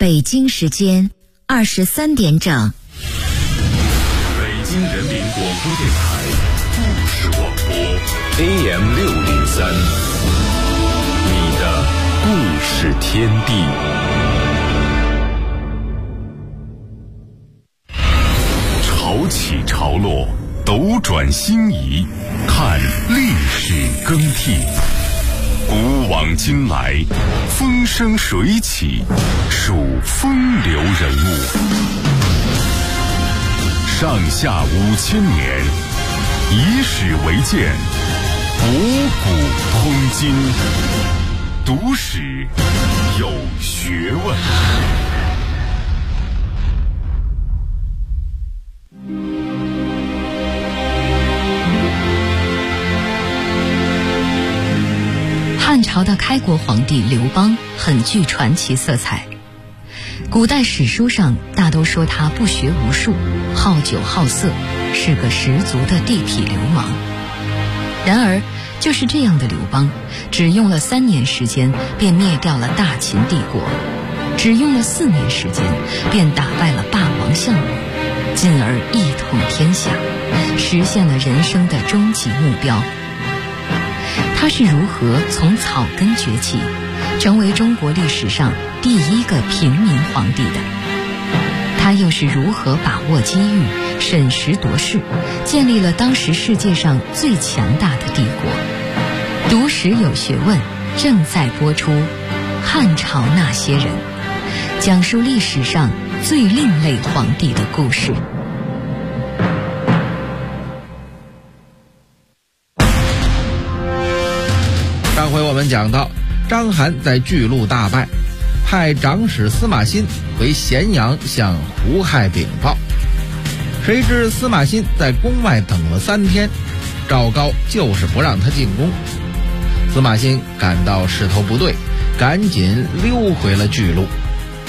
北京时间23点整。 北京人民广播电台故事广播 AM603，你的故事天地。潮起潮落，斗转星移，看历史更替。古往今来，风生水起，数风流人物。上下5000年，以史为鉴，博古通今，读史有学问。 汉朝的开国皇帝刘邦很具传奇色彩，古代史书上大都说他不学无术，好酒好色，是个十足的地痞流氓。然而就是这样的刘邦，只用了3年时间便灭掉了大秦帝国，只用了4年时间便打败了霸王项羽，进而一统天下，实现了人生的终极目标。他是如何从草根崛起，成为中国历史上第一个平民皇帝的？他又是如何把握机遇，审时度势，建立了当时世界上最强大的帝国？读史有学问，正在播出《汉朝那些人》，讲述历史上最另类皇帝的故事。 上回我们讲到，章邯在巨鹿大败，派长史司马欣回咸阳向胡亥禀报。谁知司马欣在宫外等了3天，赵高就是不让他进宫。司马欣感到势头不对，赶紧溜回了巨鹿。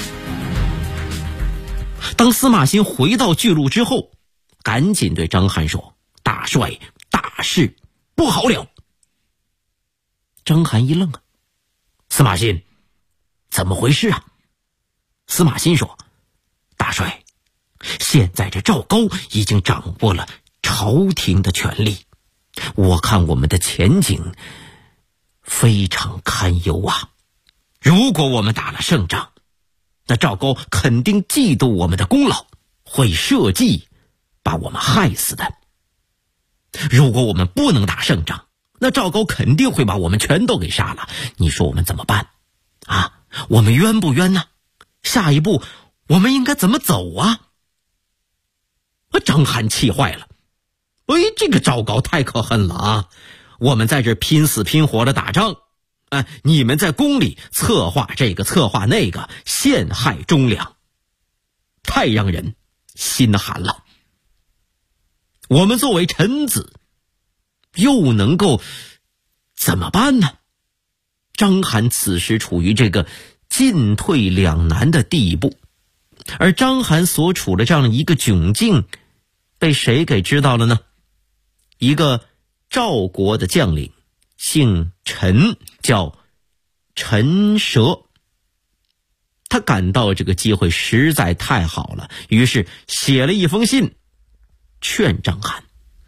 当司马欣回到巨鹿之后，赶紧对章邯说：“大帅，大事不好了！”章邯一愣啊，司马欣，怎么回事啊？司马欣说：“大帅，现在这赵高已经掌握了朝廷的权力，我看我们的前景非常堪忧啊！如果我们打了胜仗，那赵高肯定嫉妒我们的功劳，会设计把我们害死的。如果我们不能打胜仗，那赵高肯定会把我们全都给杀了，你说我们怎么办啊？我们冤不冤呢？下一步我们应该怎么走啊？”章邯气坏了，这个赵高太可恨了啊！我们在这拼死拼活的打仗，你们在宫里策划这个策划那个，陷害忠良，太让人心寒了。我们作为臣子，又能够怎么办呢？章邯此时处于这个进退两难的地步，而章邯所处的这样一个窘境，被谁给知道了呢？一个赵国的将领，姓陈，叫陈蛇。他感到这个机会实在太好了，于是写了一封信劝章邯。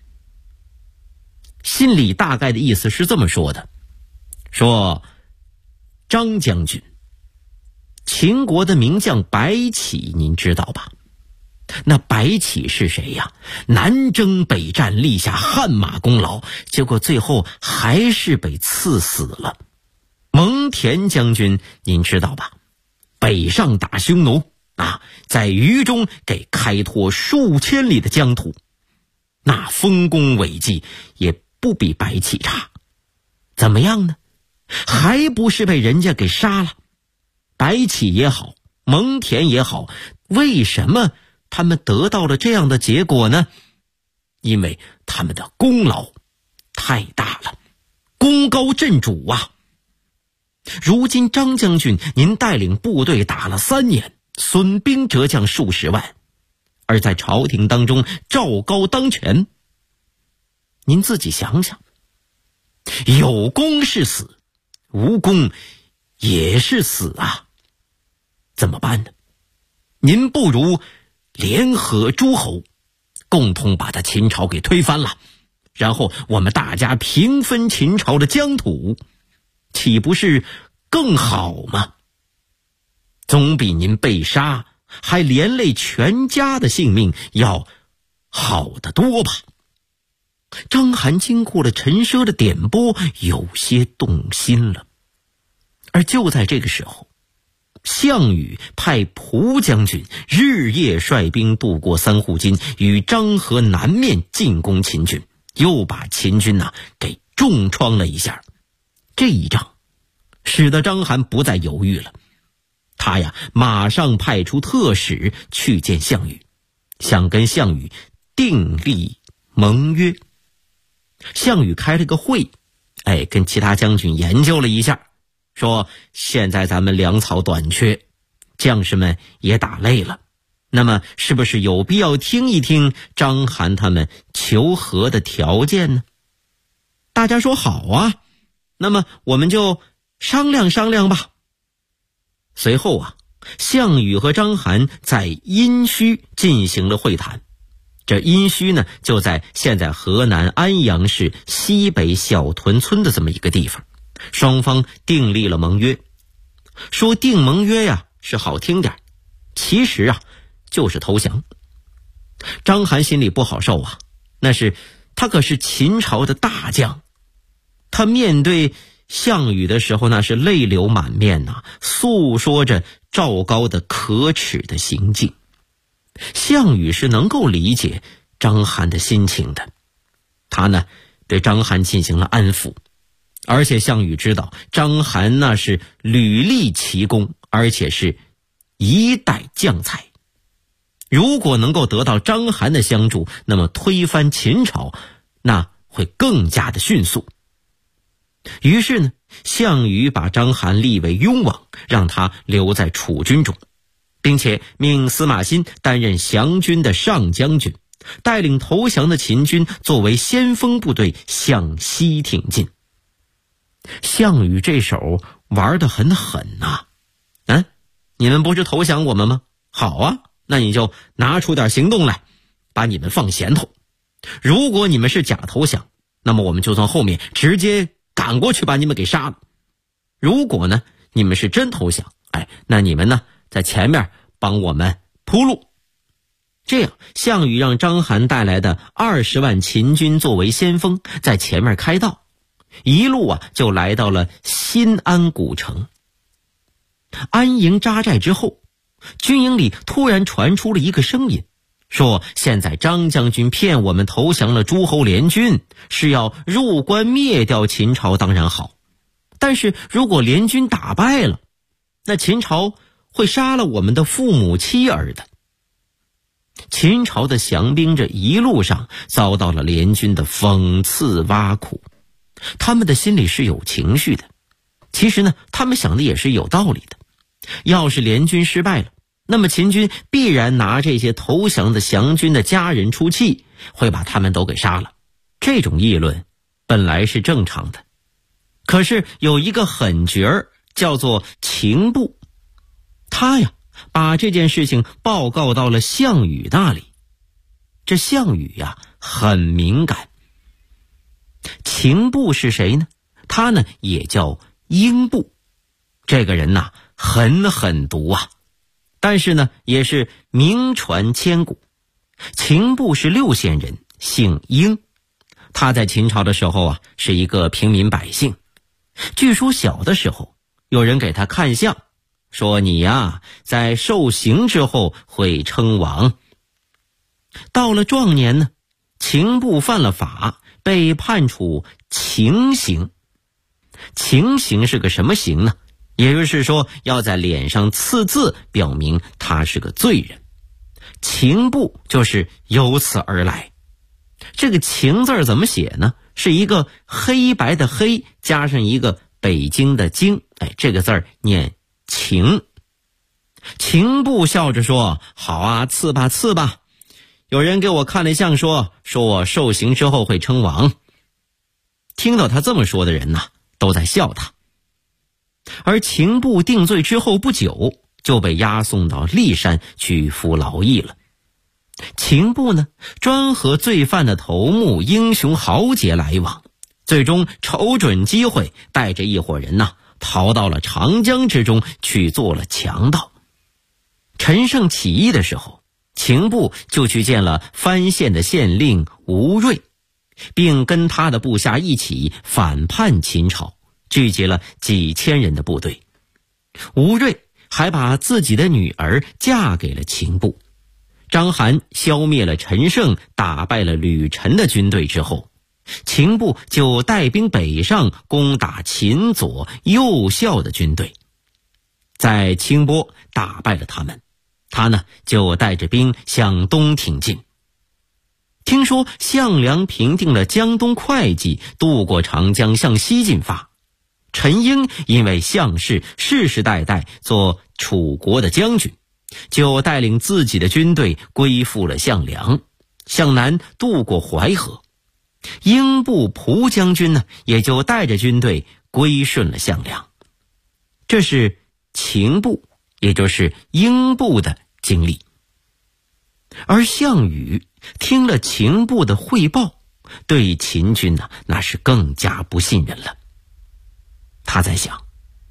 信里大概的意思是这么说的，说：“张将军，秦国的名将白起您知道吧？那白起是谁呀？南征北战，立下汗马功劳，结果最后还是被刺死了。蒙恬将军您知道吧？北上打匈奴在渝中给开拓数千里的疆土，那丰功伟绩也不比白起差。怎么样呢？还不是被人家给杀了。白起也好，蒙恬也好，为什么他们得到了这样的结果呢？因为他们的功劳太大了，功高震主啊！如今张将军您带领部队打了3年，损兵折将数十万，而在朝廷当中赵高当权，您自己想想，有功是死，无功也是死啊！怎么办呢？ 您不如联合诸侯，共同把他秦朝给推翻了，然后我们大家平分秦朝的疆土，岂不是更好吗？总比您被杀还连累全家的性命要好得多吧。章邯经过了陈奢的点拨，有些动心了。而就在这个时候，项羽派蒲将军日夜率兵渡过三户津，与漳河南面进攻秦军，又把秦军给重创了一下。这一仗使得章邯不再犹豫了，他马上派出特使去见项羽，想跟项羽订立盟约。项羽开了个会，跟其他将军研究了一下，说现在咱们粮草短缺，将士们也打累了，那么是不是有必要听一听章邯他们求和的条件呢？大家说好啊，那么我们就商量商量吧。随后项羽和章邯在殷墟进行了会谈。这殷墟呢，就在现在河南安阳市西北小屯村的这么一个地方。双方订立了盟约。说订盟约是好听点，其实就是投降。章邯心里不好受那是他可是秦朝的大将，他面对项羽的时候那是泪流满面诉说着赵高的可耻的行径。项羽是能够理解章邯的心情的，他呢对章邯进行了安抚，而且项羽知道章邯那是屡立奇功，而且是一代将才，如果能够得到章邯的相助，那么推翻秦朝那会更加的迅速。于是呢，项羽把章邯立为雍王，让他留在楚军中，并且命司马欣担任降军的上将军，带领投降的秦军作为先锋部队向西挺进。项羽这手玩得很狠你们不是投降我们吗？好那你就拿出点行动来，把你们放闲头。如果你们是假投降，那么我们就从后面直接赶过去把你们给杀了。如果呢你们是真投降，那你们呢在前面帮我们铺路。这样项羽让章邯带来的20万秦军作为先锋，在前面开道，一路就来到了新安古城。安营扎寨之后，军营里突然传出了一个声音，说现在张将军骗我们投降了诸侯联军，是要入关灭掉秦朝，当然好，但是如果联军打败了，那秦朝会杀了我们的父母妻儿的。秦朝的降兵这一路上遭到了联军的讽刺挖苦，他们的心里是有情绪的。其实呢，他们想的也是有道理的。要是联军失败了，那么秦军必然拿这些投降的降军的家人出气，会把他们都给杀了。这种议论本来是正常的。可是有一个狠角儿叫做秦布，他把这件事情报告到了项羽那里。这项羽很敏感。秦布是谁呢？他呢也叫英布。这个人狠毒但是呢也是名传千古。秦布是六县人，姓英。他在秦朝的时候是一个平民百姓。据说小的时候有人给他看相，说你在受刑之后会称王。到了壮年呢，秦布犯了法，被判处情刑。情刑是个什么刑呢？也就是说要在脸上刺字，表明他是个罪人。情布就是由此而来。这个情字怎么写呢？是一个黑白的黑加上一个北京的京，这个字念情。情布笑着说，好刺吧刺吧。有人给我看了相，说我受刑之后会称王。听到他这么说的人都在笑他。而秦布定罪之后不久， 就被押送到骊山去服劳役了。刑部呢，专和罪犯的头目英雄豪杰来往，最终瞅准机会，带着一伙人逃到了长江之中去做了强盗。陈胜起义的时候，刑部就去见了藩县的县令吴瑞，并跟他的部下一起反叛秦朝，聚集了几千人的部队。吴瑞还把自己的女儿嫁给了秦部。章邯消灭了陈胜，打败了吕臣的军队之后，秦部就带兵北上攻打秦左、右校的军队，在清波打败了他们，他呢就带着兵向东挺进。听说项梁平定了江东会稽，渡过长江向西进发。陈英因为项氏世世代代做楚国的将军，就带领自己的军队归附了项梁，向南渡过淮河。英部蒲将军呢，也就带着军队归顺了项梁。这是秦部，也就是英部的经历。而项羽听了秦部的汇报，对秦军那是更加不信任了。他在想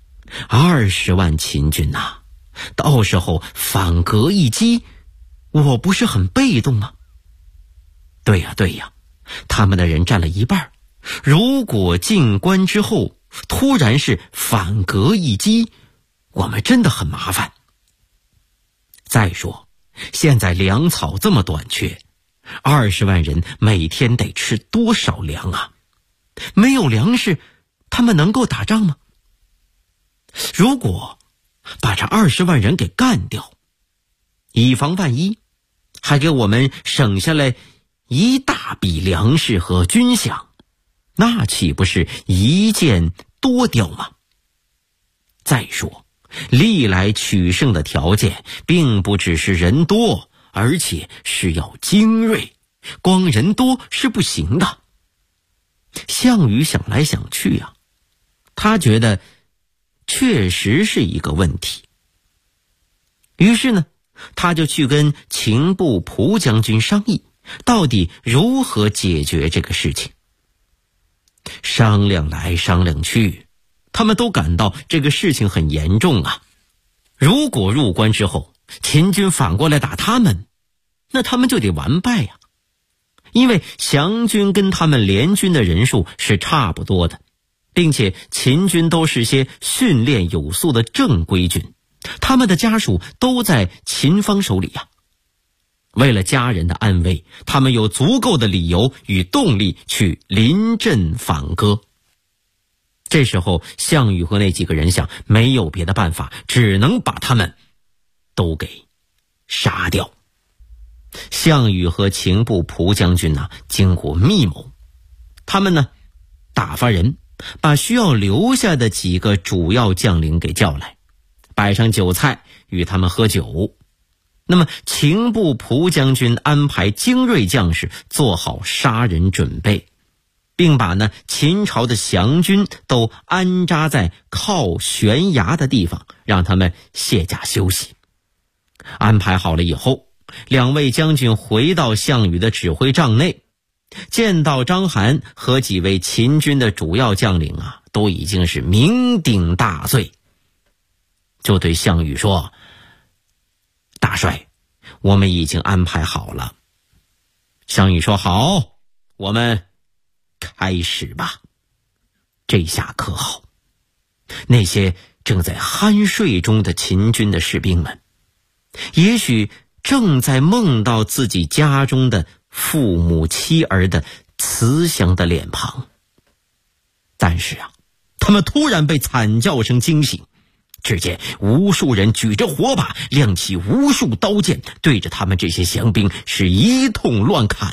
，20万秦军到时候反戈一击，我不是很被动吗？对呀，他们的人占了一半，如果进关之后突然是反戈一击，我们真的很麻烦。再说现在粮草这么短缺，20万人每天得吃多少粮啊？没有粮食，他们能够打仗吗？如果把这20万人给干掉，以防万一，还给我们省下来一大笔粮食和军饷，那岂不是一箭多雕吗？再说历来取胜的条件并不只是人多，而且是要精锐，光人多是不行的。项羽想来想去他觉得确实是一个问题。于是呢，他就去跟秦部蒲将军商议，到底如何解决这个事情。商量来商量去，他们都感到这个事情很严重如果入关之后秦军反过来打他们，那他们就得完败因为降军跟他们联军的人数是差不多的，并且秦军都是些训练有素的正规军，他们的家属都在秦方手里为了家人的安危，他们有足够的理由与动力去临阵反戈。这时候项羽和那几个人想，没有别的办法，只能把他们都给杀掉。项羽和秦部蒲将军经过密谋，他们打发人把需要留下的几个主要将领给叫来，摆上酒菜与他们喝酒。那么秦部蒲将军安排精锐将士做好杀人准备，并把秦朝的降军都安扎在靠悬崖的地方，让他们卸甲休息。安排好了以后，两位将军回到项羽的指挥帐内，见到章邯和几位秦军的主要将领都已经是酩酊大醉，就对项羽说：大帅，我们已经安排好了。项羽说：好，我们开始吧。这下可好，那些正在酣睡中的秦军的士兵们，也许正在梦到自己家中的父母妻儿的慈祥的脸庞。但是他们突然被惨叫声惊醒，只见无数人举着火把，亮起无数刀剑，对着他们这些降兵是一通乱砍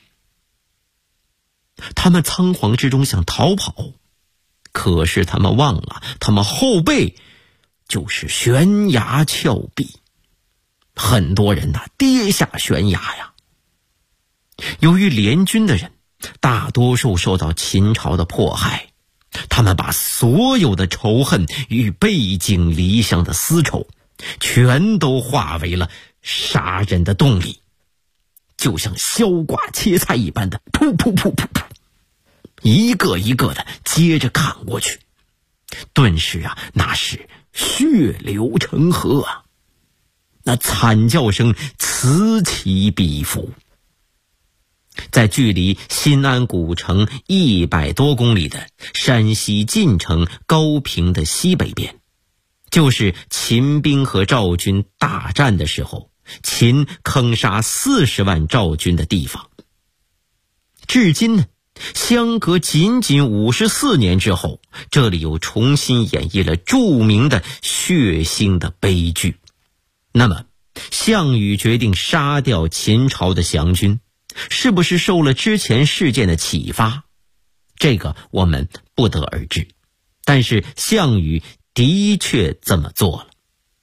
他们仓皇之中想逃跑，可是他们忘了，他们后背就是悬崖峭壁，很多人跌下悬崖由于联军的人大多数受到秦朝的迫害，他们把所有的仇恨与背井离乡的私仇全都化为了杀人的动力，就像削瓜切菜一般的噗噗噗噗噗，一个一个的接着砍过去。顿时啊，那是血流成河啊，那惨叫声此起彼伏。在距离新安古城100多公里的山西晋城高平的西北边，就是秦兵和赵军大战的时候，秦坑杀40万赵军的地方。至今呢，相隔仅仅54年之后，这里又重新演绎了著名的血腥的悲剧。那么，项羽决定杀掉秦朝的降军，是不是受了之前事件的启发？这个我们不得而知，但是项羽的确这么做了。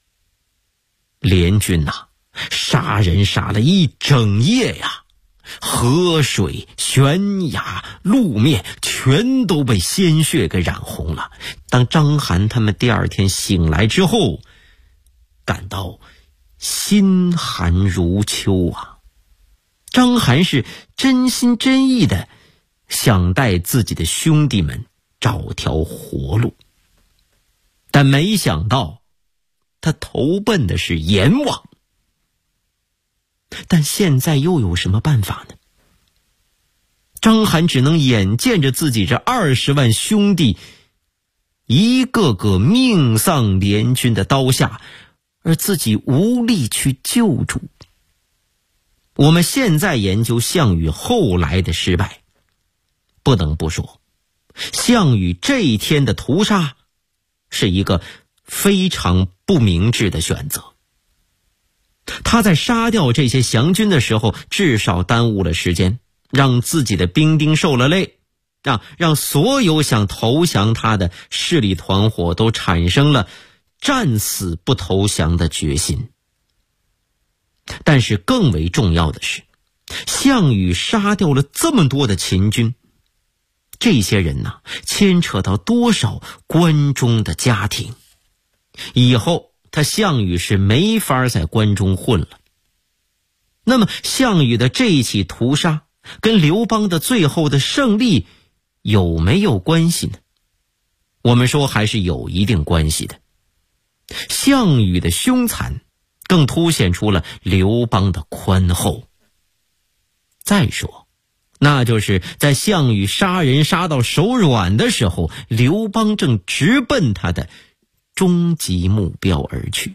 联军呐，杀人杀了一整夜呀，河水、悬崖、路面全都被鲜血给染红了。当章邯他们第二天醒来之后，感到心寒如秋啊。章邯是真心真意的想带自己的兄弟们找条活路，但没想到他投奔的是阎王。但现在又有什么办法呢？章邯只能眼见着自己这20万兄弟一个个命丧联军的刀下，而自己无力去救助。我们现在研究项羽后来的失败，不得不说，项羽这一天的屠杀是一个非常不明智的选择。他在杀掉这些降军的时候，至少耽误了时间，让自己的兵丁受了累，让所有想投降他的势力团伙都产生了战死不投降的决心。但是更为重要的是，项羽杀掉了这么多的秦军，这些人呐，牵扯到多少关中的家庭，以后他项羽是没法在关中混了。那么项羽的这一起屠杀跟刘邦的最后的胜利有没有关系呢？我们说还是有一定关系的。项羽的凶残更凸显出了刘邦的宽厚。再说，那就是在项羽杀人杀到手软的时候，刘邦正直奔他的终极目标而去。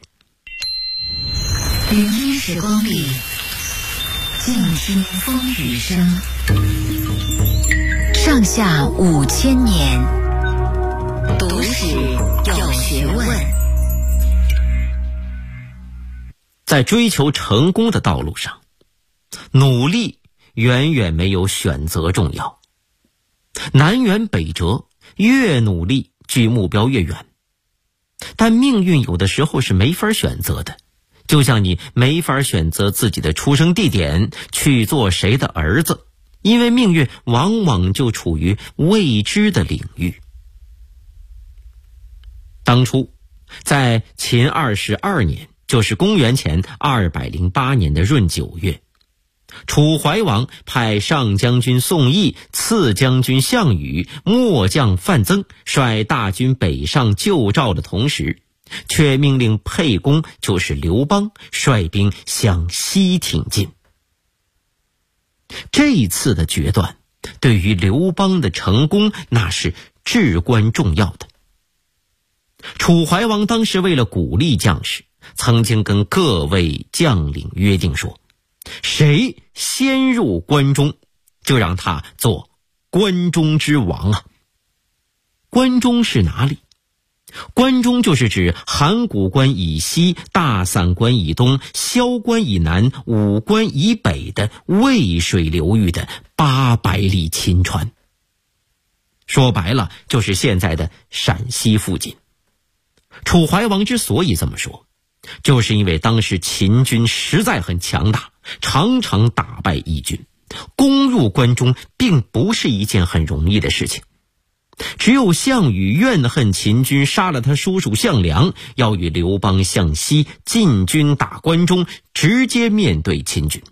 聆听时光里，静听风雨声。上下5000年，读史有学问。 在追求成功的道路上，努力远远没有选择重要。南辕北辙，越努力距目标越远。但命运有的时候是没法选择的，就像你没法选择自己的出生地点，去做谁的儿子，因为命运往往就处于未知的领域。当初在秦22年，就是公元前208年的闰9月，楚怀王派上将军宋义、次将军项羽、末将范增率大军北上救赵的同时，却命令沛公，就是刘邦，率兵向西挺进。这一次的决断对于刘邦的成功那是至关重要的。楚怀王当时为了鼓励将士，曾经跟各位将领约定说，谁先入关中，就让他做关中之王啊。关中是哪里？关中就是指函谷关以西、大散关以东、萧关以南、武关以北的渭水流域的800里秦川。说白了，就是现在的陕西附近。楚怀王之所以这么说，就是因为当时秦军实在很强大，常常打败义军，攻入关中并不是一件很容易的事情。 只有项羽怨恨秦军杀了他叔叔项梁，要与刘邦向西进军打关中，直接面对秦军。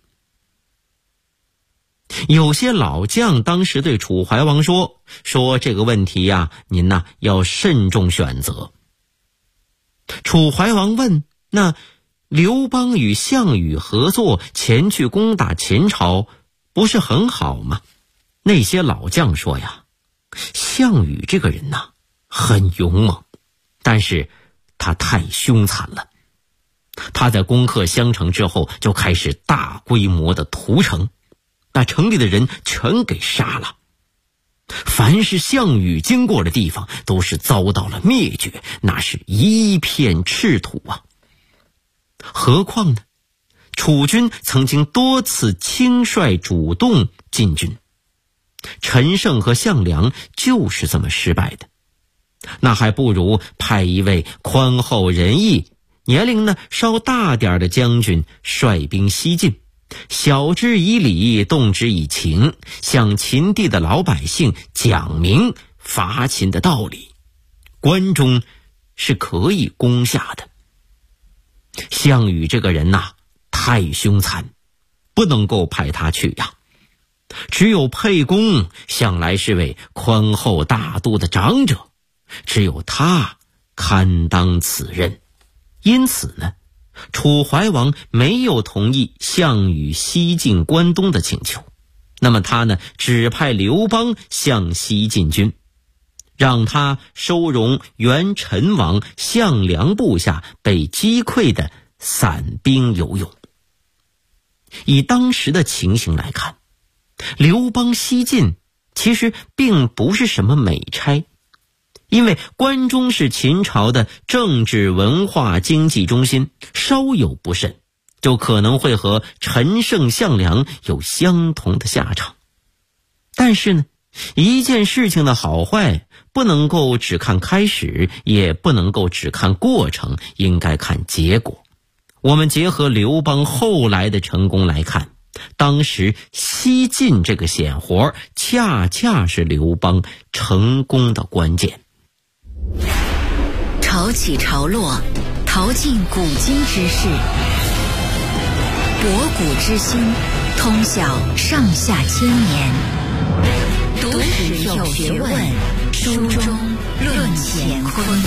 有些老将当时对楚怀王说这个问题呀，您呐要慎重选择。楚怀王问，那刘邦与项羽合作前去攻打秦朝，不是很好吗？那些老将说呀，项羽这个人呐，很勇猛，但是他太凶残了。他在攻克襄城之后，就开始大规模的屠城，把城里的人全给杀了。凡是项羽经过的地方，都是遭到了灭绝，那是一片赤土啊。何况呢，楚军曾经多次轻率主动进军，陈胜和项梁就是这么失败的。那还不如派一位宽厚仁义、年龄呢稍大点的将军率兵西进，晓之以理，动之以情，向秦地的老百姓讲明伐秦的道理，关中是可以攻下的。项羽这个人呐，太凶残，不能够派他去呀。只有沛公向来是位宽厚大度的长者，只有他堪当此任。因此呢，楚怀王没有同意项羽西进关东的请求，那么他呢，只派刘邦向西进军，让他收容原陈王项梁部下被击溃的散兵游勇。以当时的情形来看，刘邦西进其实并不是什么美差，因为关中是秦朝的政治文化经济中心，稍有不慎就可能会和陈胜项梁有相同的下场。但是呢，一件事情的好坏不能够只看开始，也不能够只看过程，应该看结果。我们结合刘邦后来的成功来看，当时西晋这个险活恰恰是刘邦成功的关键。 潮起潮落，淘尽古今之事，博古之今，通晓上下千年。读史有学问，书中论乾坤。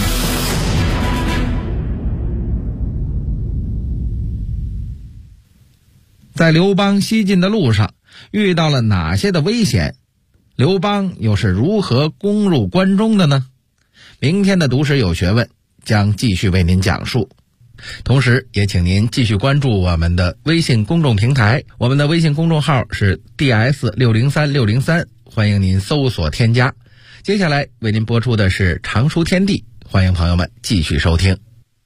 在刘邦西进的路上遇到了哪些的危险？刘邦又是如何攻入关中的呢？明天的读史有学问将继续为您讲述，同时也请您继续关注我们的微信公众平台，我们的微信公众号是 DS603603，欢迎您搜索添加。接下来为您播出的是常书天地，欢迎朋友们继续收听。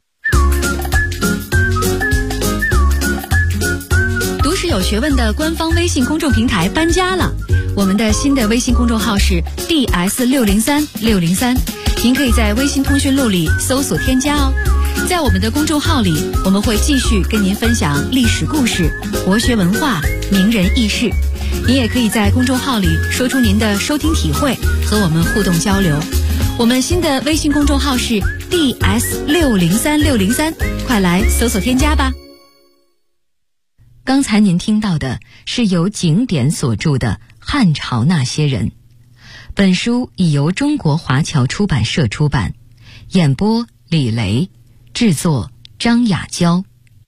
读史有学问的官方微信公众平台搬家了，我们的新的微信公众号是 DS603603，您可以在微信通讯录里搜索添加哦。在我们的公众号里，我们会继续跟您分享历史故事、国学文化、名人轶事。您也可以在公众号里说出您的收听体会，和我们互动交流。我们新的微信公众号是 DS603603，快来搜索添加吧。 刚才您听到的是由景典所著的《汉朝那些人》，本书已由中国华侨出版社出版，演播李雷，制作张雅娇。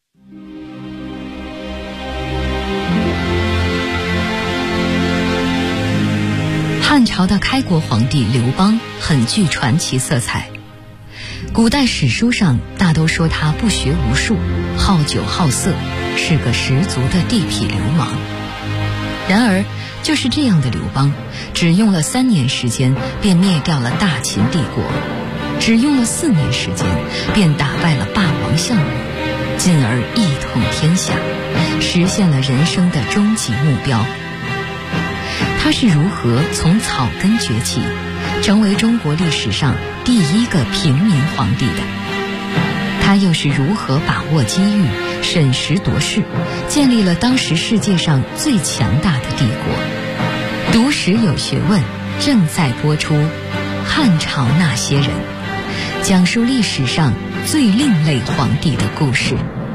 汉朝的开国皇帝刘邦很具传奇色彩，古代史书上大都说他不学无术，好酒好色，是个十足的地痞流氓。然而就是这样的刘邦，只用了3年时间便灭掉了大秦帝国，只用了4年时间便打败了霸王项羽，进而一统天下，实现了人生的终极目标。他是如何从草根崛起，成为中国历史上第一个平民皇帝的？他又是如何把握机遇，审时度势，建立了当时世界上最强大的帝国？读史有学问正在播出， 汉朝那些人》，讲述历史上最另类皇帝的故事。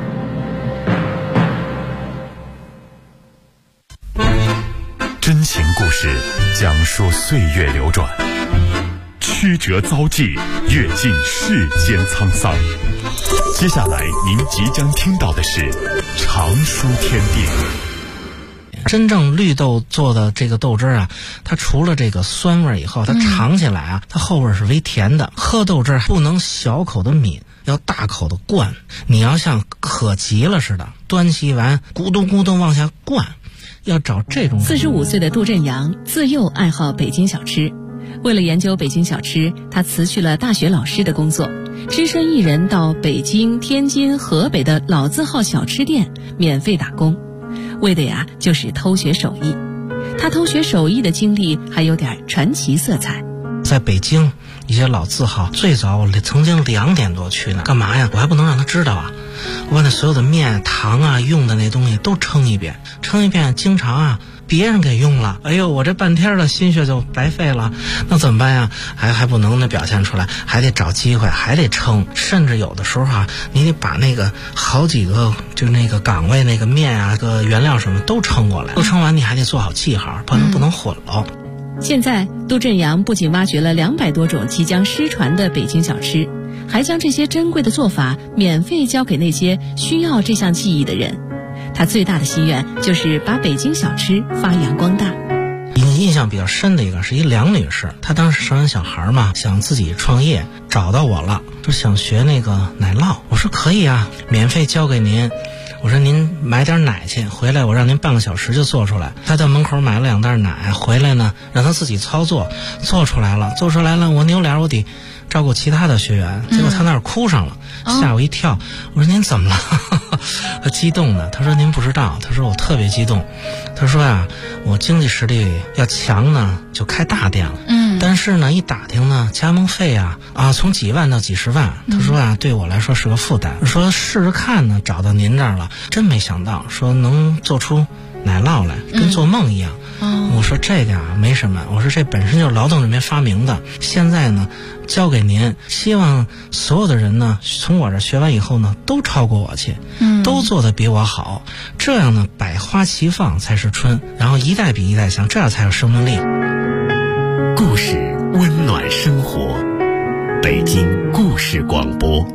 真情故事讲述岁月流转，曲折遭际，阅尽世间沧桑。接下来您即将听到的是常书天地。 真正绿豆做的这个豆汁啊，它除了这个酸味以后，它尝起来啊，它后味是微甜的。喝豆汁不能小口的抿，要大口的灌。你要像渴急了似的，端起碗咕咚咕咚往下灌，要找这种。 45岁的杜振阳自幼爱好北京小吃，为了研究北京小吃，他辞去了大学老师的工作，只身一人到北京、天津、河北的老字号小吃店免费打工，为的呀就是偷学手艺。他偷学手艺的经历还有点传奇色彩。 在北京一些老字号，最早我曾经2点多去呢，干嘛呀？我还不能让他知道啊！我把那所有的面、糖啊、用的那东西都称一遍，经常啊别人给用了，哎呦，我这半天的心血就白费了，那怎么办呀？还不能表现出来，还得找机会，还得称，甚至有的时候啊，你得把那个好几个就那个岗位那个面啊、个原料什么都称过来，都称完你还得做好记号，不能混了。 现在杜振阳不仅挖掘了200多种即将失传的北京小吃，还将这些珍贵的做法免费教给那些需要这项技艺的人。他最大的心愿就是把北京小吃发扬光大。 印象比较深的一个是一梁女士，她当时生完小孩嘛，想自己创业，找到我了，说想学那个奶酪。我说可以啊，免费教给您。我说您买点奶去，回来我让您半个小时就做出来。他在门口买了2袋奶，回来呢让他自己操作，做出来了。我扭脸我得照顾其他的学员，结果他那儿哭上了，吓我一跳。我说您怎么了？他激动的，他说您不知道，他说我特别激动。他说呀，我经济实力要强呢，就开大店了。但是呢，一打听呢，加盟费啊从几万到几十万。他说啊，对我来说是个负担。说试试看呢，找到您这儿了，真没想到，说能做出奶酪来，跟做梦一样。我说这个啊没什么，我说这本身就是劳动人民发明的，现在呢交给您，希望所有的人呢从我这学完以后呢都超过我去，都做得比我好，这样呢百花齐放才是春，然后一代比一代强，这样才有生命力。 故事温暖生活，北京故事广播。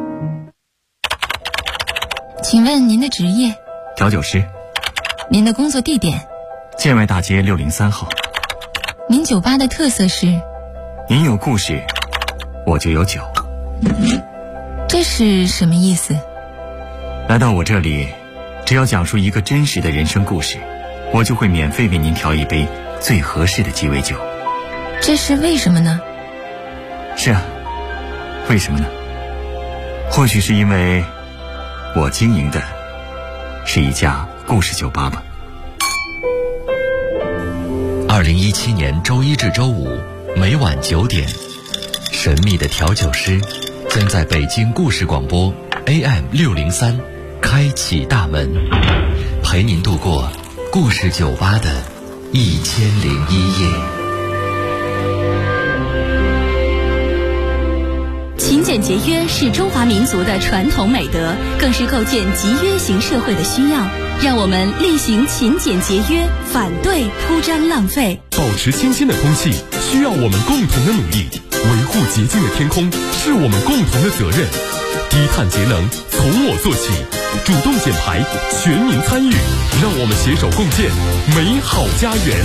请问您的职业？ 调酒师。 您的工作地点？ 建外大街603号。 您酒吧的特色是？ 您有故事，我就有酒。 这是什么意思？ 来到我这里，只要讲述一个真实的人生故事，我就会免费为您调一杯最合适的鸡尾酒。 这是为什么呢？ 是啊，为什么呢？或许是因为我经营的是一家故事酒吧吧。 2017年周一至周五每晚9点，神秘的调酒师将在北京故事广播 AM603开启大门，陪您度过故事酒吧的1001夜。 勤俭节约是中华民族的传统美德，更是构建集约型社会的需要。让我们厉行勤俭节约，反对铺张浪费。 保持清新的空气需要我们共同的努力，维护洁净的天空是我们共同的责任。低碳节能从我做起，主动减排，全民参与，让我们携手共建美好家园。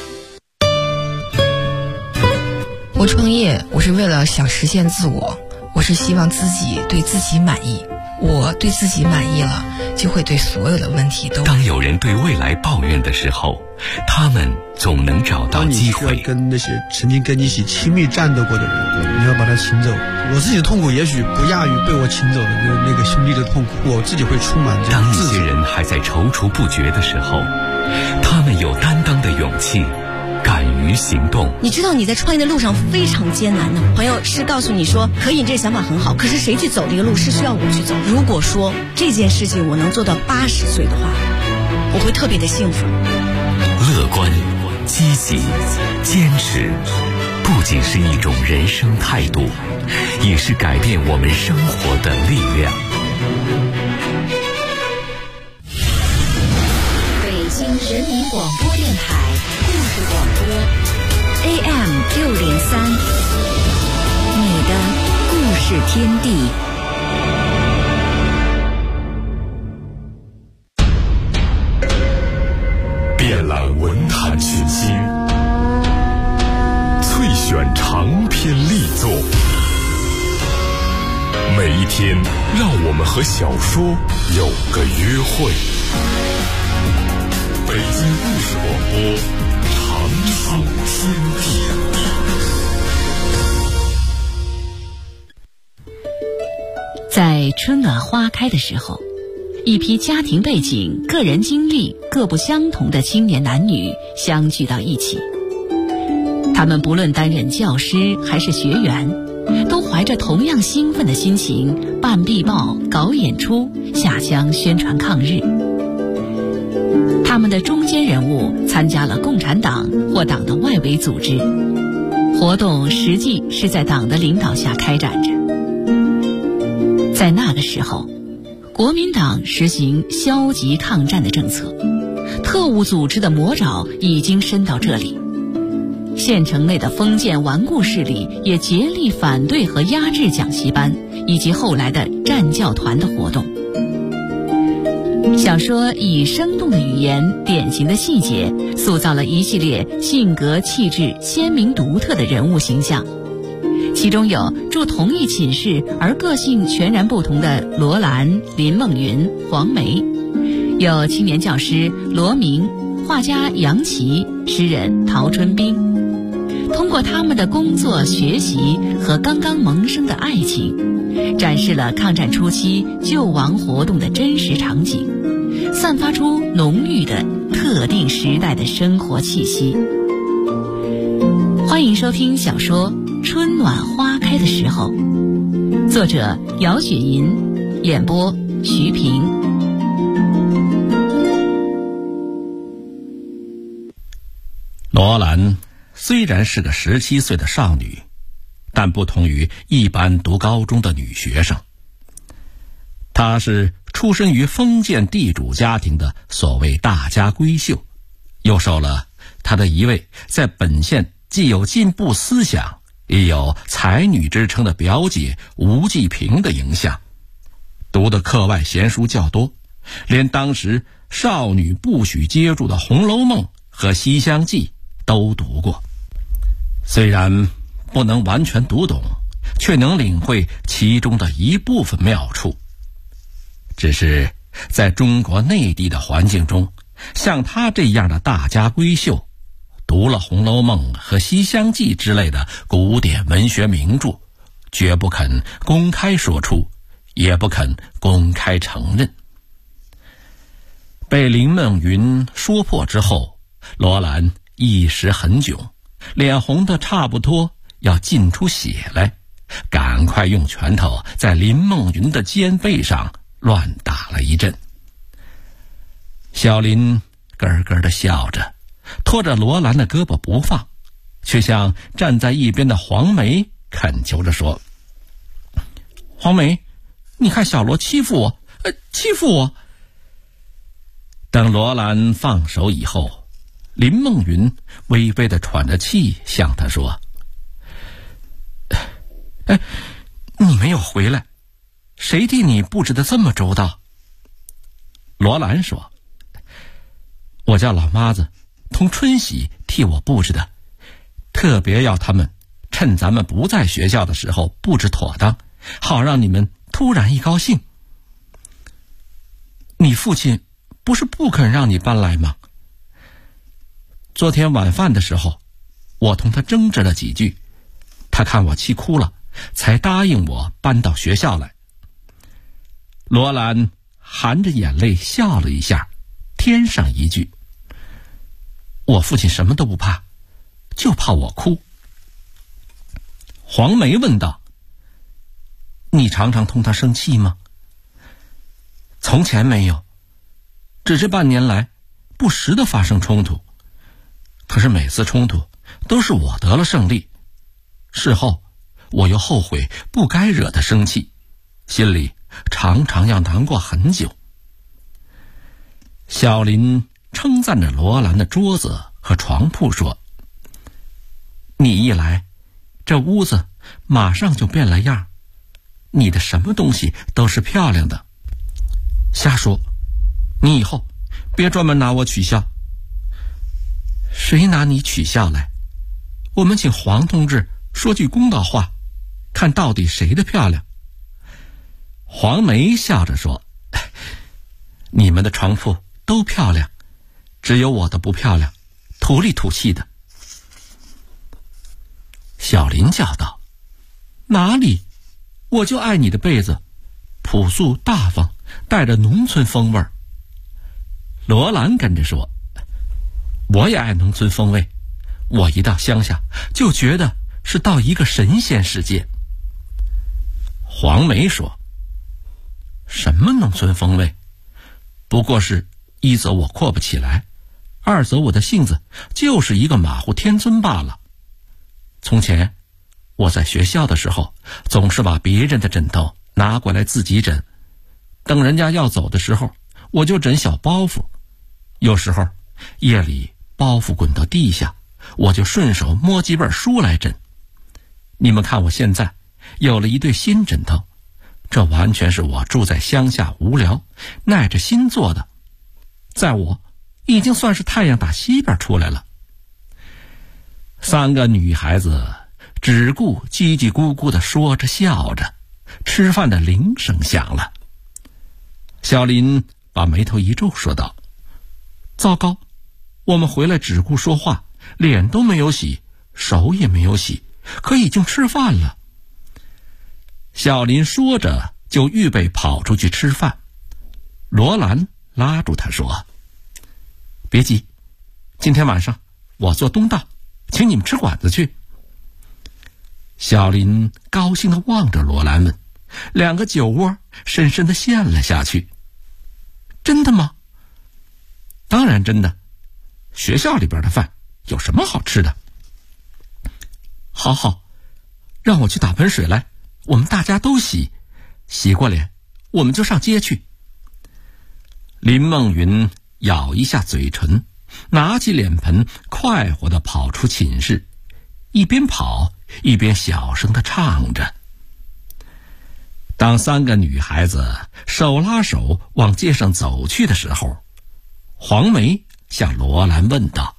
我创业，我是为了想实现自我，我是希望自己对自己满意。我对自己满意了，就会对所有的问题都。 当有人对未来抱怨的时候，他们总能找到机会。 当你需要跟那些曾经跟你一起亲密战斗过的人，你要把他请走。我自己的痛苦也许不亚于被我请走的那个兄弟的痛苦，我自己会充满这样。 当一些人还在踌躇不决的时候，他们有担当的勇气，敢于行动。 你知道你在创业的路上非常艰难的，朋友是告诉你说可以，你这个想法很好，可是谁去走这个路是需要我去走。如果说这件事情我能做到80岁的话，我会特别的幸福。 乐观、积极、坚持，不仅是一种人生态度，也是改变我们生活的力量。 北京人民广播电台故事广播 AM603，你的故事天地。 遍览文坛群星，萃选长篇力作，每一天让我们和小说有个约会。北京故事广播，长长天地。 在春暖花开的时候，一批家庭背景、个人经历各不相同的青年男女相聚到一起。他们不论担任教师还是学员，都怀着同样兴奋的心情办壁报、搞演出、下乡宣传抗日。他们的中坚人物参加了共产党或党的外围组织，活动实际是在党的领导下开展着。在那个时候，国民党实行消极抗战的政策，特务组织的魔爪已经伸到这里。县城内的封建顽固势力也竭力反对和压制讲习班以及后来的战教团的活动。小说以生动的语言、典型的细节，塑造了一系列性格气质鲜明独特的人物形象。其中有住同一寝室而个性全然不同的罗兰、林梦云、黄梅，有青年教师罗明、画家杨琦、诗人陶春冰。通过他们的工作、学习和刚刚萌生的爱情，展示了抗战初期救亡活动的真实场景，散发出浓郁的特定时代的生活气息。欢迎收听小说《春暖花开的时候》，作者姚雪银，演播徐平。 罗兰虽然是个17岁的少女，但不同于一般读高中的女学生。她是出身于封建地主家庭的所谓大家闺秀，又受了她的一位在本县既有进步思想也有才女之称的表姐吴继平的影响，读的课外闲书较多，连当时少女不许接触的《红楼梦》和《西厢记》都读过。虽然不能完全读懂，却能领会其中的一部分妙处。只是在中国内地的环境中，像她这样的大家闺秀，读了《红楼梦》和《西厢记》之类的古典文学名著，绝不肯公开说出，也不肯公开承认。被林梦云说破之后，罗兰一时很窘，脸红得差不多要浸出血来，赶快用拳头在林梦云的肩背上乱打了一阵。小林咯咯地笑着，拖着罗兰的胳膊不放，却向站在一边的黄梅恳求着说：“黄梅，你看小罗欺负我，欺负我。”等罗兰放手以后，林梦云微微地喘着气向他说：“你没有回来，谁替你布置得这么周到？”罗兰说：“我叫老妈子同春喜替我布置的，特别要他们趁咱们不在学校的时候布置妥当，好让你们突然一高兴。你父亲不是不肯让你搬来吗？昨天晚饭的时候，我同他争执了几句，他看我气哭了，才答应我搬到学校来。”罗兰含着眼泪笑了一下，添上一句：“我父亲什么都不怕，就怕我哭。”黄梅问道：“你常常同他生气吗？”“从前没有，只是半年来不时地发生冲突，可是每次冲突都是我得了胜利， 事后我又后悔不该惹他生气，心里常常要难过很久。小林称赞着罗兰的桌子和床铺说：“你一来，这屋子马上就变了样，你的什么东西都是漂亮的。瞎说，你以后别专门拿我取笑。”“谁拿你取笑来？我们请黄同志说句公道话，看到底谁的漂亮。”黄梅笑着说：“你们的床铺都漂亮，只有我的不漂亮，土里土气的。”小林叫道：“哪里？我就爱你的被子，朴素大方，带着农村风味儿。”罗兰跟着说：“我也爱农村风味，我一到乡下就觉得是到一个神仙世界。”黄梅说：“什么农村风味？不过是一则我阔不起来，二则我的性子就是一个马虎天尊罢了。从前我在学校的时候，总是把别人的枕头拿过来自己枕，等人家要走的时候，我就枕小包袱。有时候夜里包袱滚到地下，我就顺手摸几本书来枕。你们看我现在有了一对新枕头，这完全是我住在乡下无聊，耐着心做的。在我已经算是太阳打西边出来了。”三个女孩子只顾叽叽咕咕地说着笑着，吃饭的铃声响了。小林把眉头一皱说道：“糟糕，我们回来只顾说话，脸都没有洗，手也没有洗，可已经吃饭了。”小林说着就预备跑出去吃饭。罗兰拉住他说：“别急，今天晚上我做东道，请你们吃馆子去。”小林高兴地望着罗兰问，两个酒窝深深地陷了下去。“真的吗？”“当然真的，学校里边的饭有什么好吃的？”“好好，让我去打盆水来，我们大家都洗，洗过脸我们就上街去。”林梦云咬一下嘴唇，拿起脸盆，快活地跑出寝室，一边跑一边小声地唱着。当三个女孩子手拉手往街上走去的时候，黄梅向罗兰问道：“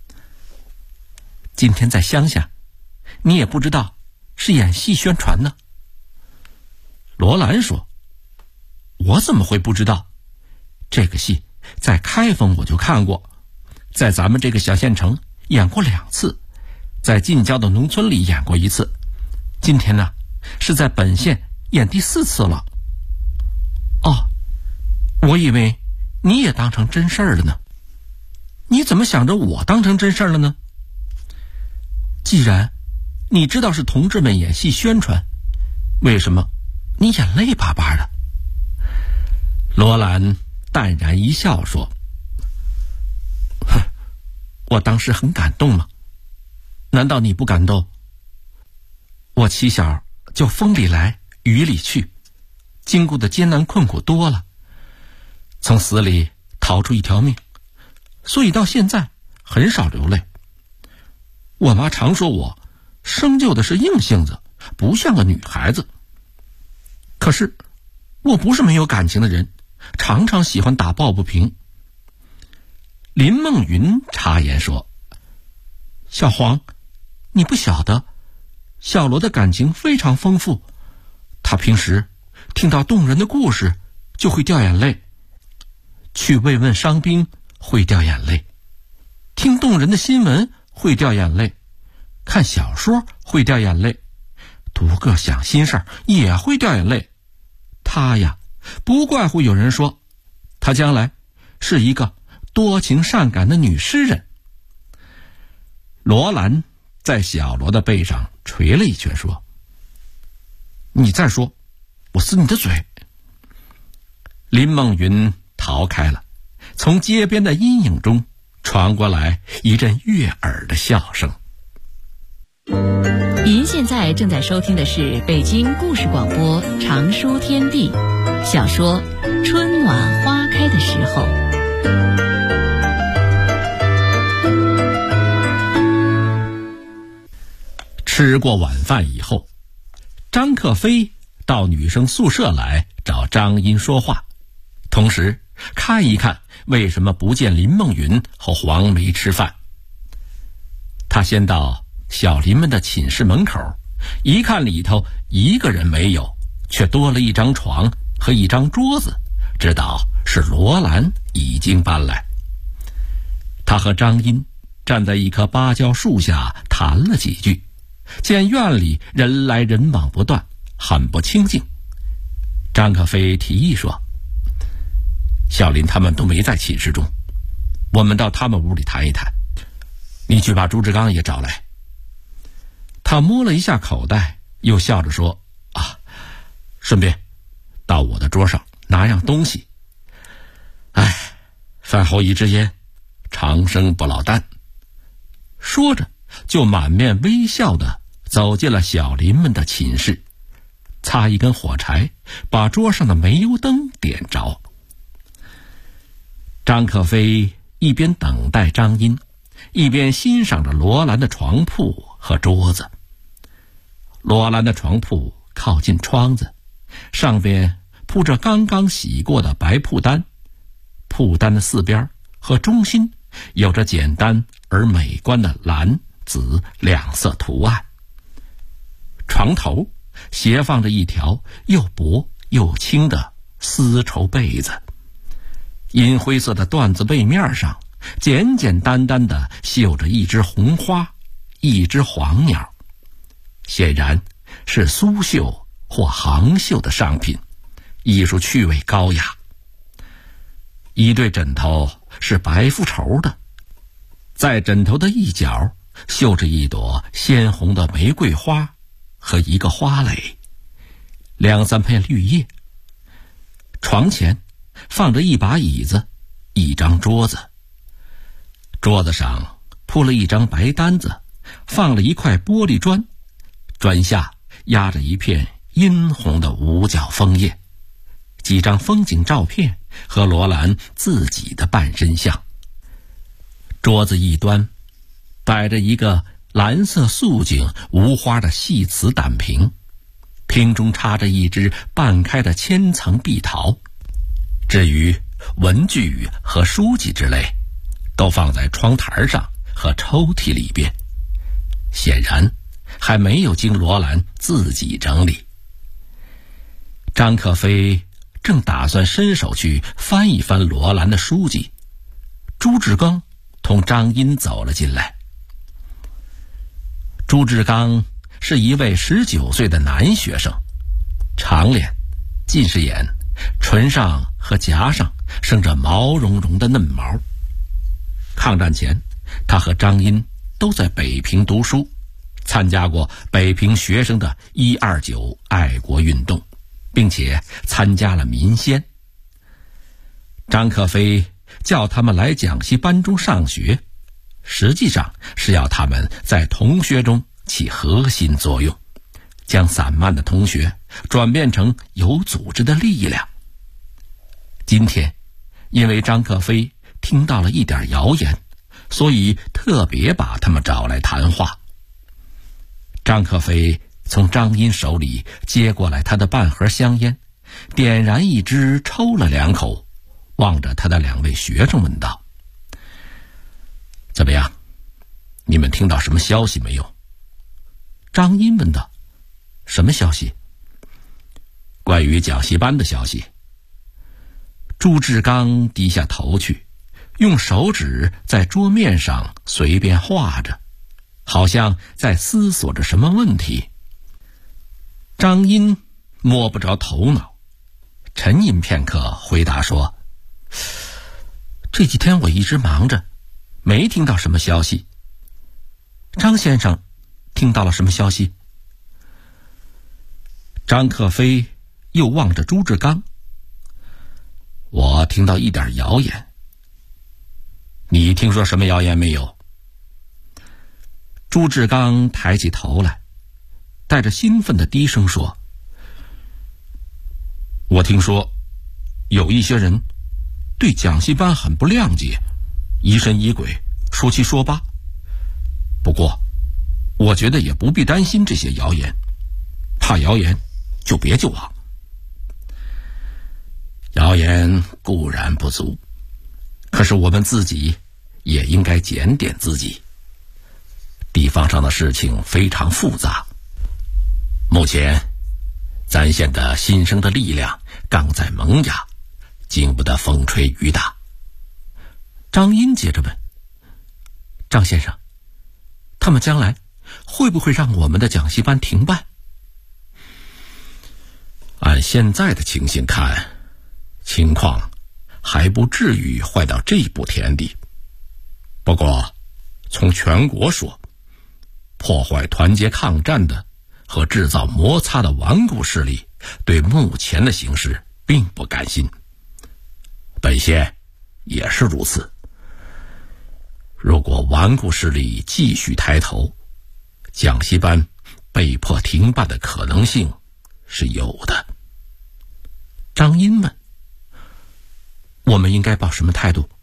今天在乡下，你也不知道是演戏宣传呢？”罗兰说：“我怎么会不知道？这个戏在开封我就看过，在咱们这个小县城演过2次，在近郊的农村里演过1次，今天呢是在本县演第4次了。”“哦，我以为你也当成真事儿了呢。你怎么想着我当成真事儿了呢？既然你知道是同志们演戏宣传，为什么你眼泪巴巴的？”罗兰淡然一笑说：“哼，我当时很感动嘛，难道你不感动？我起小就风里来雨里去，经过的艰难困苦多了，从死里逃出一条命，所以到现在很少流泪。我妈常说我生就的是硬性子，不像个女孩子。可是我不是没有感情的人，常常喜欢打抱不平。”林梦云插言说：“小黄，你不晓得，小罗的感情非常丰富，他平时听到动人的故事就会掉眼泪，去慰问伤兵会掉眼泪，听动人的新闻会掉眼泪，看小说会掉眼泪，读个想心事儿也会掉眼泪。他呀，不怪乎有人说他将来是一个多情善感的女诗人。”罗兰在小罗的背上捶了一拳说：“你再说，我撕你的嘴。”林梦云逃开了，从街边的阴影中传过来一阵悦耳的笑声。 您现在正在收听的是北京故事广播长书天地小说《春暖花开的时候》。 吃过晚饭以后，张克飞到女生宿舍来找张英说话，同时看一看为什么不见林梦云和黄梅吃饭。他先到小林们的寝室门口，一看里头一个人没有，却多了一张床和一张桌子，知道是罗兰已经搬来。他和张英站在一棵芭蕉树下谈了几句，见院里人来人往不断，很不清静。张克飞提议说，小林他们都没在寝室中，我们到他们屋里谈一谈，你去把朱志刚也找来。他摸了一下口袋，又笑着说，顺便到我的桌上拿样东西。饭后一支烟，长生不老丹。说着就满面微笑地走进了小林们的寝室，擦一根火柴，把桌上的煤油灯点着。张克飞一边等待张英，一边欣赏着罗兰的床铺和桌子。罗兰的床铺靠近窗子，上边铺着刚刚洗过的白铺单，铺单的四边和中心有着简单而美观的蓝紫两色图案。床头斜放着一条又薄又轻的丝绸被子，银灰色的缎子被面上简简单单地绣着一只红花，一只黄鸟，显然是苏绣或杭绣的商品，艺术趣味高雅。一对枕头是白复绸的，在枕头的一角绣着一朵鲜红的玫瑰花和一个花蕾，两三片绿叶。床前放着一把椅子，一张桌子，桌子上铺了一张白单子，放了一块玻璃砖，砖下压着一片殷红的五角枫叶，几张风景照片和罗兰自己的半身像。桌子一端摆着一个蓝色素净无花的细瓷胆瓶，瓶中插着一只半开的千层碧桃。至于文具和书籍之类，都放在窗台上和抽屉里边，显然还没有经罗兰自己整理。张克飞正打算伸手去翻一翻罗兰的书籍，朱志刚同张英走了进来。朱志刚是一位19岁的男学生，长脸，近视眼，唇上和颊上生着毛茸茸的嫩毛。抗战前，他和张英都在北平读书，参加过北平学生的129爱国运动，并且参加了民先。张克飞叫他们来讲习班中上学，实际上是要他们在同学中起核心作用，将散漫的同学转变成有组织的力量。今天因为张克飞听到了一点谣言，所以特别把他们找来谈话。张克飞从张英手里接过来他的半盒香烟，点燃一支抽了2口，望着他的2位学生问道，怎么样，你们听到什么消息没有？张英问道，什么消息？关于讲习班的消息。朱志刚低下头去，用手指在桌面上随便画着，好像在思索着什么问题。张英摸不着头脑，沉吟片刻，回答说，这几天我一直忙着，没听到什么消息。张先生听到了什么消息？张克飞又望着朱志刚，我听到一点谣言。你听说什么谣言没有？朱志刚抬起头来， 带着兴奋的低声说：“我听说有一些人对讲习班很不谅解，疑神疑鬼，说七说八。不过我觉得也不必担心这些谣言，怕谣言就别救网。谣言固然不足，可是我们自己也应该检点自己。地方上的事情非常复杂，目前咱县的新生的力量刚在萌芽，经不得风吹雨打。”张英接着问：“张先生，他们将来会不会让我们的讲习班停办？”按现在的情形看，情况还不至于坏到这步田地。不过从全国说，破坏团结抗战的和制造摩擦的顽固势力对目前的形势并不甘心，本县也是如此。如果顽固势力继续抬头，讲习班被迫停办的可能性是有的。张英问：“我们应该抱什么态度？”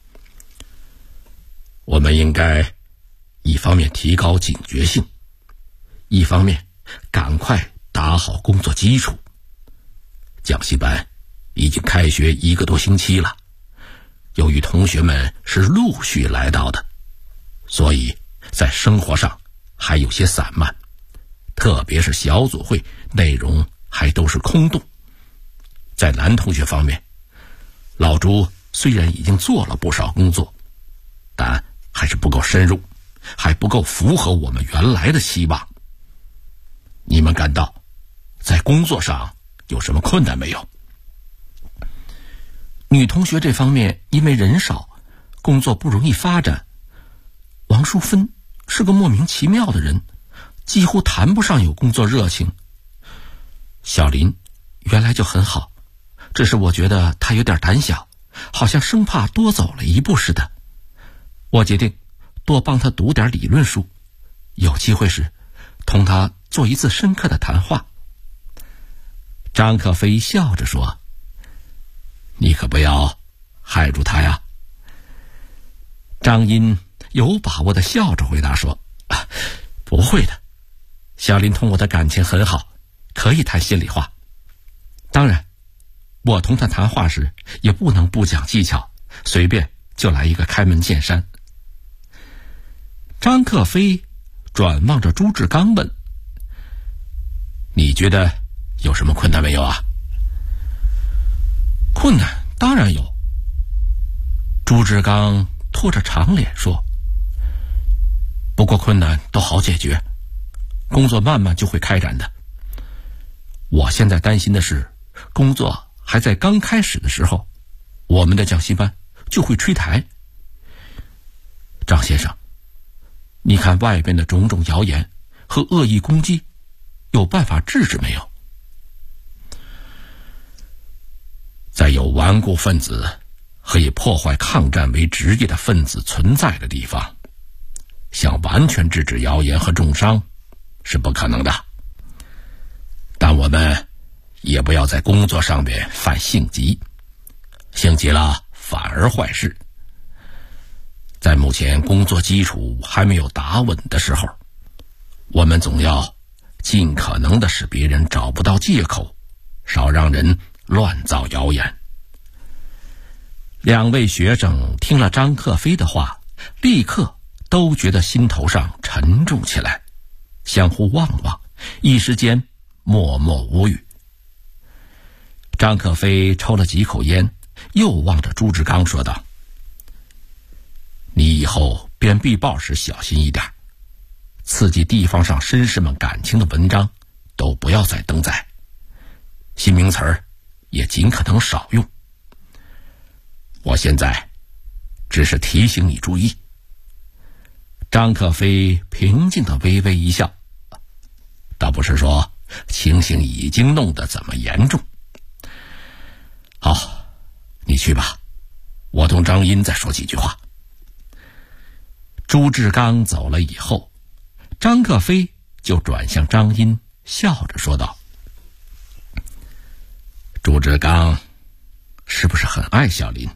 我们应该一方面提高警觉性，一方面赶快打好工作基础。讲习班已经开学1个多星期了，由于同学们是陆续来到的，所以在生活上还有些散漫，特别是小组会内容还都是空洞。在男同学方面，老朱虽然已经做了不少工作，但还是不够深入，还不够符合我们原来的希望。你们感到在工作上有什么困难没有？ 女同学这方面因为人少，工作不容易发展。王淑芬是个莫名其妙的人，几乎谈不上有工作热情。小林原来就很好，只是我觉得他有点胆小，好像生怕多走了一步似的。我决定多帮他读点理论书，有机会时同他做一次深刻的谈话。张可飞笑着说：“你可不要害住他呀。”张英有把握的笑着回答说：“不会的，小林同我的感情很好，可以谈心里话。当然，我同他谈话时也不能不讲技巧，随便就来一个开门见山。”张克飞转望着朱志刚问：“你觉得有什么困难没有啊？”“困难当然有。”朱志刚拖着长脸说：“不过困难都好解决，工作慢慢就会开展的。我现在担心的是，工作还在刚开始的时候，我们的讲习班就会吹台。张先生，你看外边的种种谣言和恶意攻击，有办法制止没有？”“在有顽固分子和以破坏抗战为职业的分子存在的地方，想完全制止谣言和重伤是不可能的。但我们也不要在工作上面犯性急，性急了反而坏事。在目前工作基础还没有打稳的时候，我们总要尽可能的使别人找不到借口，少让人乱造谣言。”两位学生听了张克飞的话，立刻都觉得心头上沉重起来，相互望望，一时间默默无语。张克飞抽了几口烟，又望着朱志刚说道：“你以后编壁报时小心一点，刺激地方上绅士们感情的文章都不要再登载，新名词儿也尽可能少用。我现在只是提醒你注意。”张克飞平静地微微一笑，倒不是说情形已经弄得怎么严重。好，你去吧，我同张英再说几句话。朱志刚走了以后，张克飞就转向张英，笑着说道：“朱志刚是不是很爱小林？”“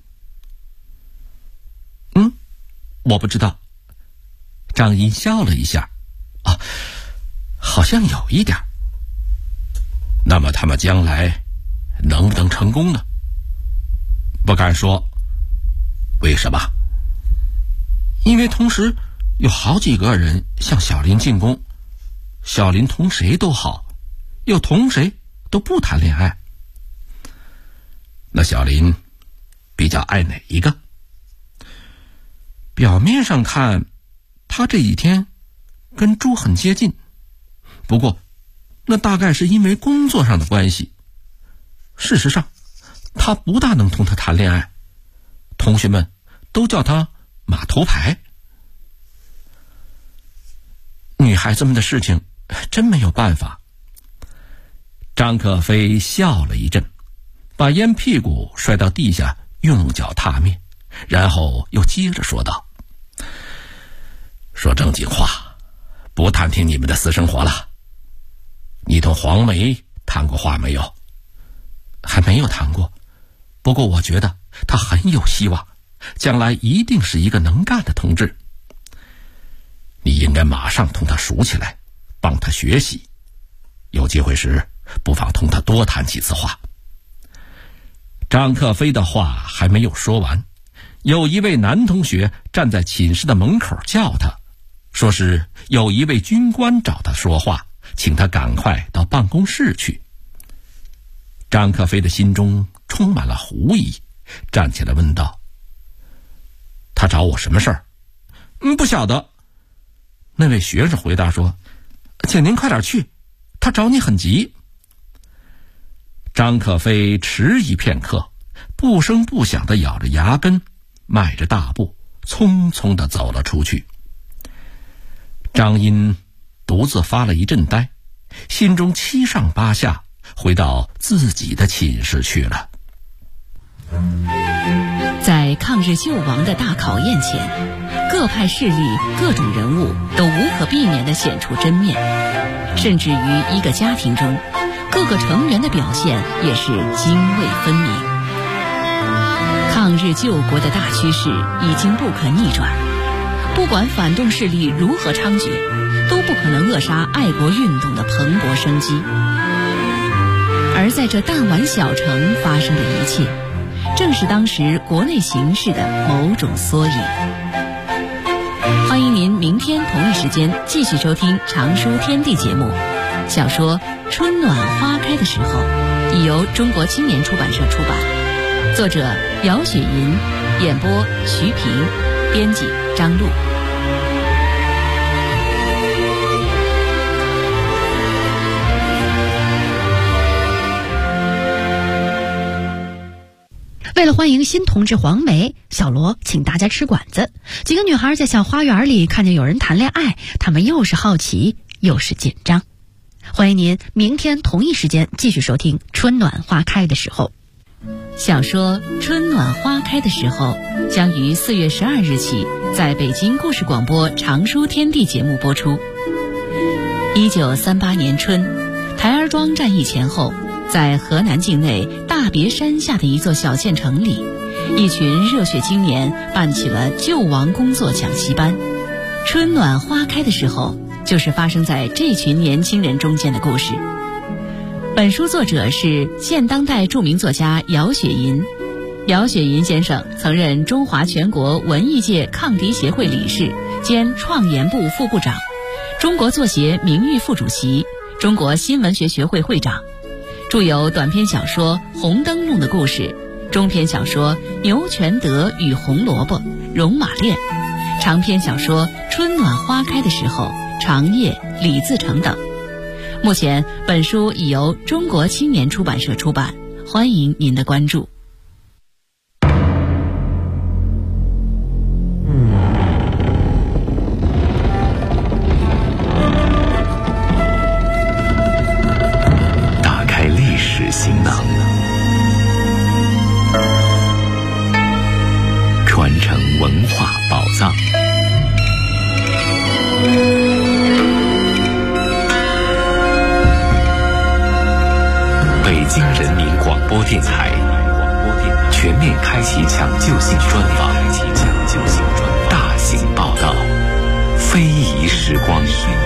我不知道。”张英笑了一下，“好像有一点。”“那么他们将来能不能成功呢？”“不敢说。”“为什么？”“因为同时有好几个人向小林进攻，小林同谁都好，又同谁都不谈恋爱。”“那小林比较爱哪一个？”“表面上看，他这几天跟朱很接近，不过那大概是因为工作上的关系。事实上，他不大能同他谈恋爱，同学们都叫他马头牌。”“女孩子们的事情真没有办法。”张可飞笑了一阵，把烟屁股摔到地下，用脚踏灭，然后又接着说道：“说正经话，不探听你们的私生活了。你同黄梅谈过话没有？”“还没有谈过，不过我觉得他很有希望，将来一定是一个能干的同志。你应该马上同他熟起来，帮他学习。有机会时，不妨同他多谈几次话。”张克飞的话还没有说完，有一位男同学站在寝室的门口叫他，说是有一位军官找他说话，请他赶快到办公室去。张克飞的心中充满了狐疑，站起来问道：“他找我什么事儿？”“不晓得。”那位学生回答说：“请您快点去，他找你很急。”张可飞迟疑片刻，不声不响地咬着牙根，迈着大步匆匆地走了出去。张英独自发了一阵呆，心中七上八下，回到自己的寝室去了。 在抗日救亡的大考验前，各派势力、各种人物都无可避免地显出真面，甚至于一个家庭中，各个成员的表现也是泾渭分明。抗日救国的大趋势已经不可逆转，不管反动势力如何猖獗，都不可能扼杀爱国运动的蓬勃生机。而在这弹丸小城发生的一切，正是当时国内形势的某种缩影。欢迎您明天同一时间继续收听《常书天地》节目。小说《春暖花开的时候》已由中国青年出版社出版，作者姚雪银，演播徐平，编辑张璐。 为了欢迎新同志黄梅，小罗请大家吃馆子。几个女孩在小花园里看见有人谈恋爱，她们又是好奇又是紧张。欢迎您明天同一时间继续收听《春暖花开的时候》。 小说《春暖花开的时候》将于4月12日起在北京故事广播《常书天地》节目播出。1938年春，台儿庄战役前后，在河南境内大别山下的一座小县城里，一群热血青年办起了救亡工作讲习班。春暖花开的时候，就是发生在这群年轻人中间的故事。本书作者是现当代著名作家姚雪银。姚雪银先生曾任中华全国文艺界抗敌协会理事兼创研部副部长，中国作协名誉副主席，中国新闻学学会会长，著有短篇小说《红灯笼的故事》，中篇小说《牛全德与红萝卜》《戎马恋》，长篇小说《春暖花开的时候》《长夜》《李自成》等。目前本书已由中国青年出版社出版，欢迎您的关注。 打开历史行囊，传承文化宝藏。 京人民广播电台全面开启抢救性专访，大型报道，非遗时光。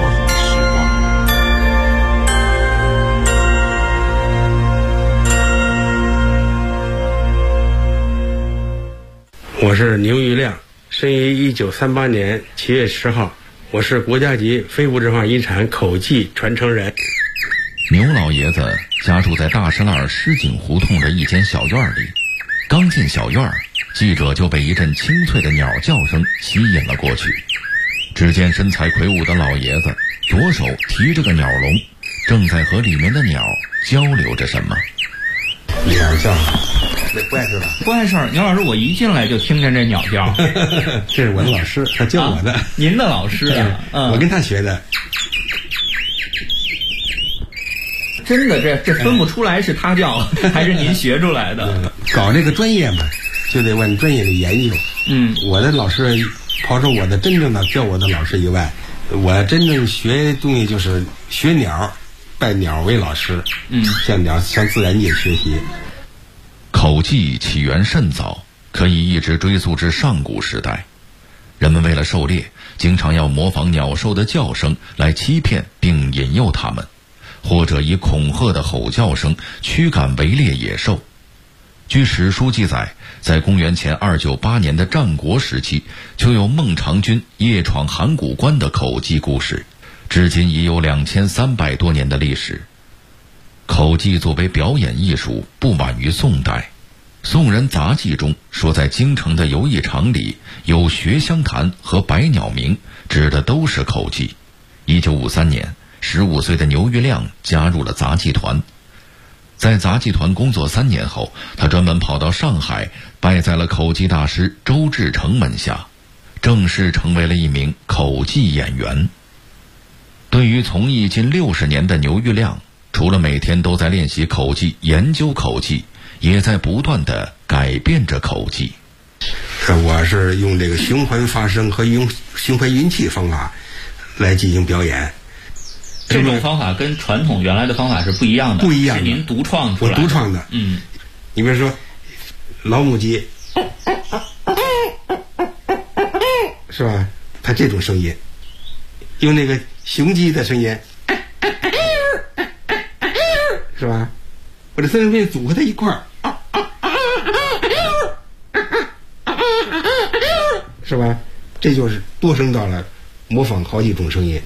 我是牛玉亮，生于1938年7月10号，我是国家级非物质文化遗产口技传承人。 牛老爷子家住在大石栏石井胡同的一间小院里，刚进小院，记者就被一阵清脆的鸟叫声吸引了过去。只见身材魁梧的老爷子左手提着个鸟笼，正在和里面的鸟交流着什么。 鸟叫，不碍事吧？ 不碍事。牛老师，我一进来就听见这鸟叫。 这是我的老师，他教我的。 您的老师啊？ 我跟他学的。 真的，这分不出来是他教还是您学出来的。 搞这个专业嘛，就得往专业里研究。我的老师，刨出我的真正的教我的老师以外，我真正学东西就是学鸟，拜鸟为老师。向自然界学习。 口技起源甚早，可以一直追溯至上古时代。人们为了狩猎，经常要模仿鸟兽的叫声来欺骗并引诱它们，或者以恐吓的吼叫声驱赶围猎野兽。据史书记载，在公元前298年的战国时期，就有孟尝君夜闯函谷关的口技故事，至今已有2300多年的历史。口技作为表演艺术，不晚于宋代。宋人杂记中说，在京城的游艺场里有学香坛和百鸟鸣，指的都是口技。1953年，15岁的牛玉亮加入了杂技团。在杂技团工作3年后，他专门跑到上海，拜在了口技大师周志成门下，正式成为了一名口技演员。对于从艺近60年的牛玉亮，除了每天都在练习口技、研究口技，也在不断地改变着口技。 我是用这个循环发声和用循环运气方法来进行表演。 这种方法跟传统原来的方法是不一样的， 不一样的， 是您独创出来的。 我独创的。你比如说老母鸡，是吧？它这种声音，用那个雄鸡的声音，是吧？我这三声音组合在一块儿，是吧？这就是多声道了，模仿好几种声音。